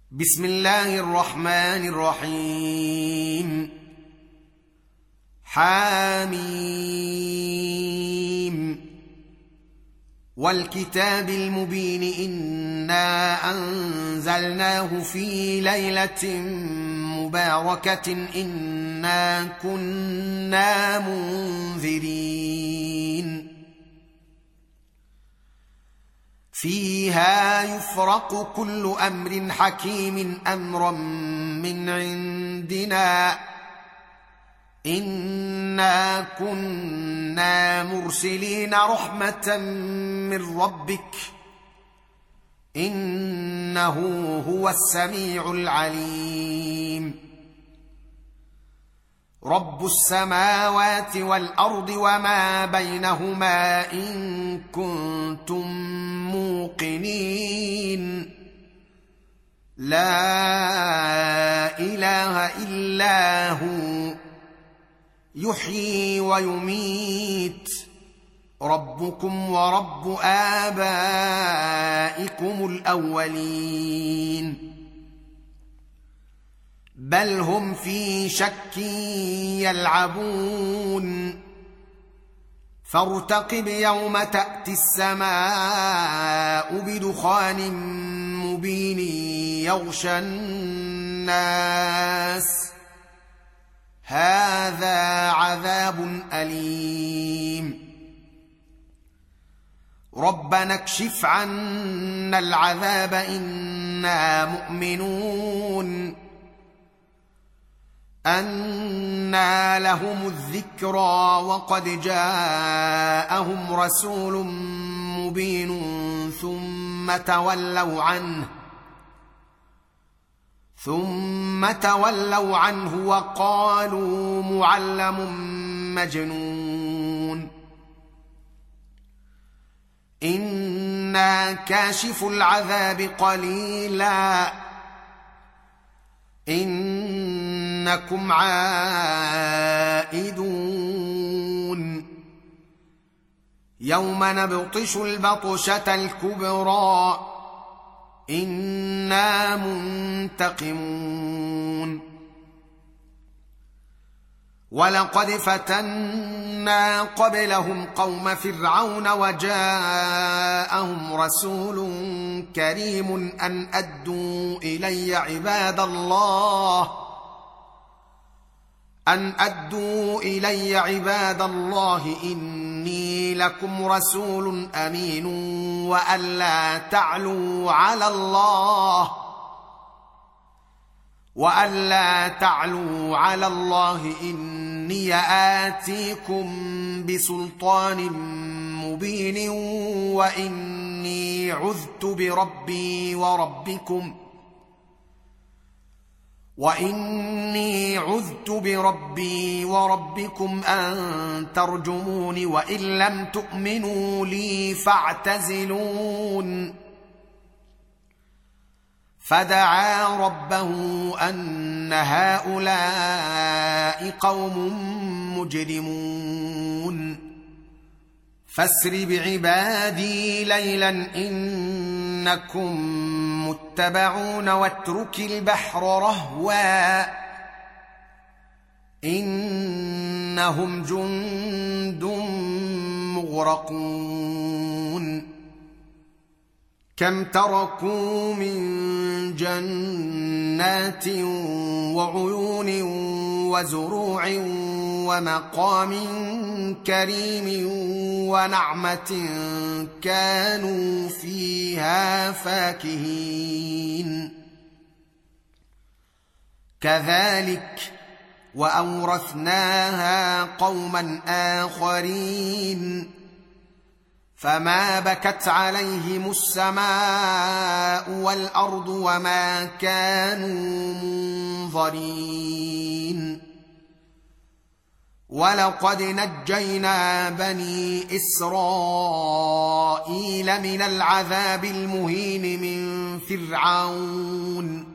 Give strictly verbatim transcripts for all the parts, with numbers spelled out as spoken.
بسم الله الرحمن الرحيم. حاميم والكتاب المبين إنا أنزلناه في ليلة مباركة إنا كنا منذرين فيها يفرق كل أمر حكيم أمرا من عندنا إنا كنا مرسلين رحمة من ربك إنه هو السميع العليم. رب السماوات والأرض وما بينهما إن كنتم موقنين لا إله إلا هو يحيي ويميت ربكم ورب آبائكم الأولين بل هم في شك يلعبون فارتقب يوم تأتي السماء بدخان مبين يغشى الناس هذا عذاب أليم. ربنا اكشف عنا العذاب إنا مؤمنون أنى لهم الذكرى وقد جاءهم رسول مبين ثم تولوا عنه ثم تولوا عنه وقالوا معلم مجنون إنا كاشف العذاب قليلا إنكم عائدون يوم نبطش البطشة الكبرى إنا منتقمون ولقد فتنا قبلهم قوم فرعون وجاءهم رسول كريم أن أدوا إلي عباد الله أن أدوا إلي عباد الله إني لكم رسول أمين وألا تعلوا على الله وألا تعلوا على الله إني آتيكم بسلطان مبين وإني عذت بربي وربكم وإني عذت بربي وربكم أن ترجمون وإن لم تؤمنوا لي فاعتزلون فدعا ربه أن هؤلاء قوم مجرمون فاسر بعبادي ليلا إنكم متبعون واترك البحر رهوا إنهم جند مغرقون كم تركوا من جنات وعيون وزروع ومقام كريم ونعمة كانوا فيها فاكهين كذلك وأورثناها قوما آخرين فما بكت عليهم السماء والأرض وما كانوا منظرين ولقد نجينا بني إسرائيل من العذاب المهين من فرعون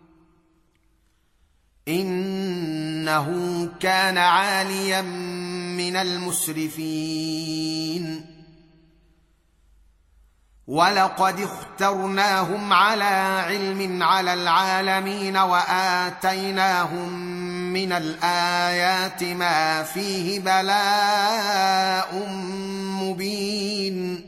إنه كان عاليا من المسرفين ولقد اخترناهم على علم على العالمين وآتيناهم من الآيات ما فيه بلاء مبين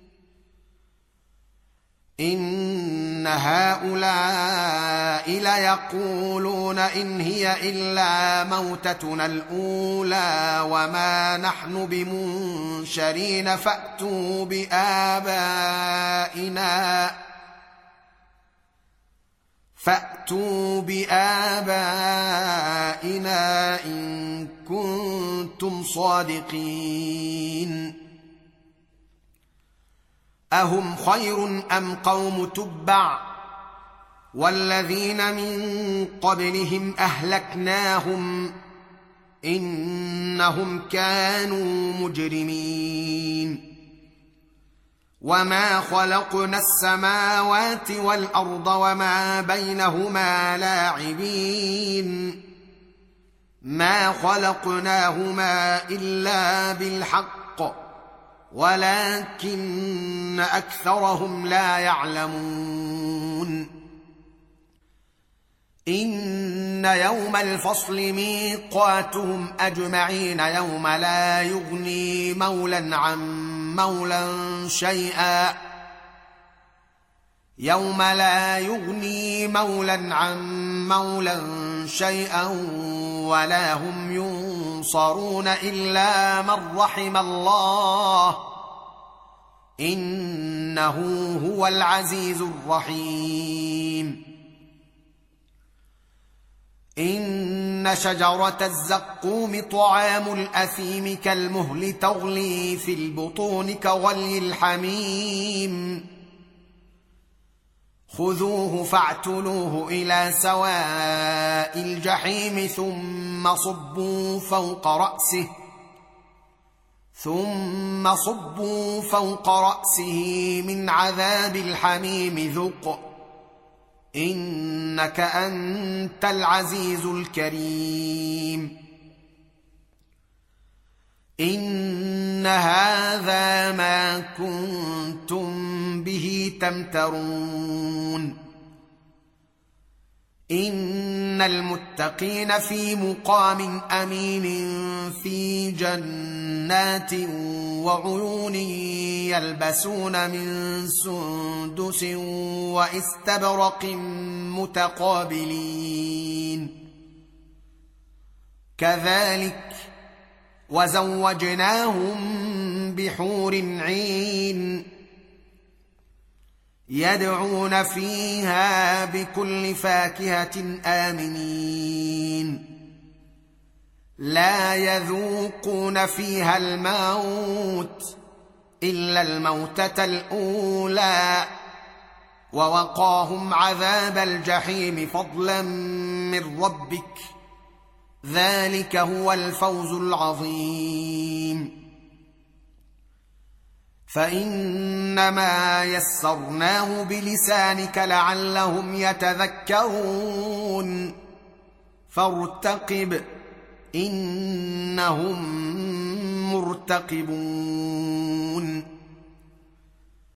إن هؤلاء ليقولون إن هي إلا موتتنا الأولى وما نحن بمنشرين فأتوا بآبائنا فأتوا بآبائنا إن كنتم صادقين أهم خير أم قوم تبع والذين من قبلهم أهلكناهم إنهم كانوا مجرمين وما خلقنا السماوات والأرض وما بينهما لاعبين ما خلقناهما إلا بالحق ولكن أكثرهم لا يعلمون إن يوم الفصل ميقاتهم أجمعين يوم لا يغني مولا عن مولا شيئا يوم لا يغني مولا عن مولا شيئا ولا هم ينصرون إلا من رحم الله إنه هو العزيز الرحيم إن شجرة الزقوم طعام الأثيم كالمهل تغلي في البطون كغلي الحميم خذوه فاعتلوه إلى سواء الجحيم ثم صبوا فوق رأسه ثم صبوا فوق رأسه من عذاب الحميم ذق إنك أنت العزيز الكريم إن هذا ما كنتم به تمترون إن المتقين في مقام أمين في جنات وعيون يلبسون من سندس واستبرق متقابلين كذلك وزوجناهم بحور عين يدعون فيها بكل فاكهة آمنين لا يذوقون فيها الموت إلا الموتة الأولى ووقاهم عذاب الجحيم فضلا من ربك ذلك هو الفوز العظيم فإنما يسرناه بلسانك لعلهم يتذكرون فارتقب إنهم مرتقبون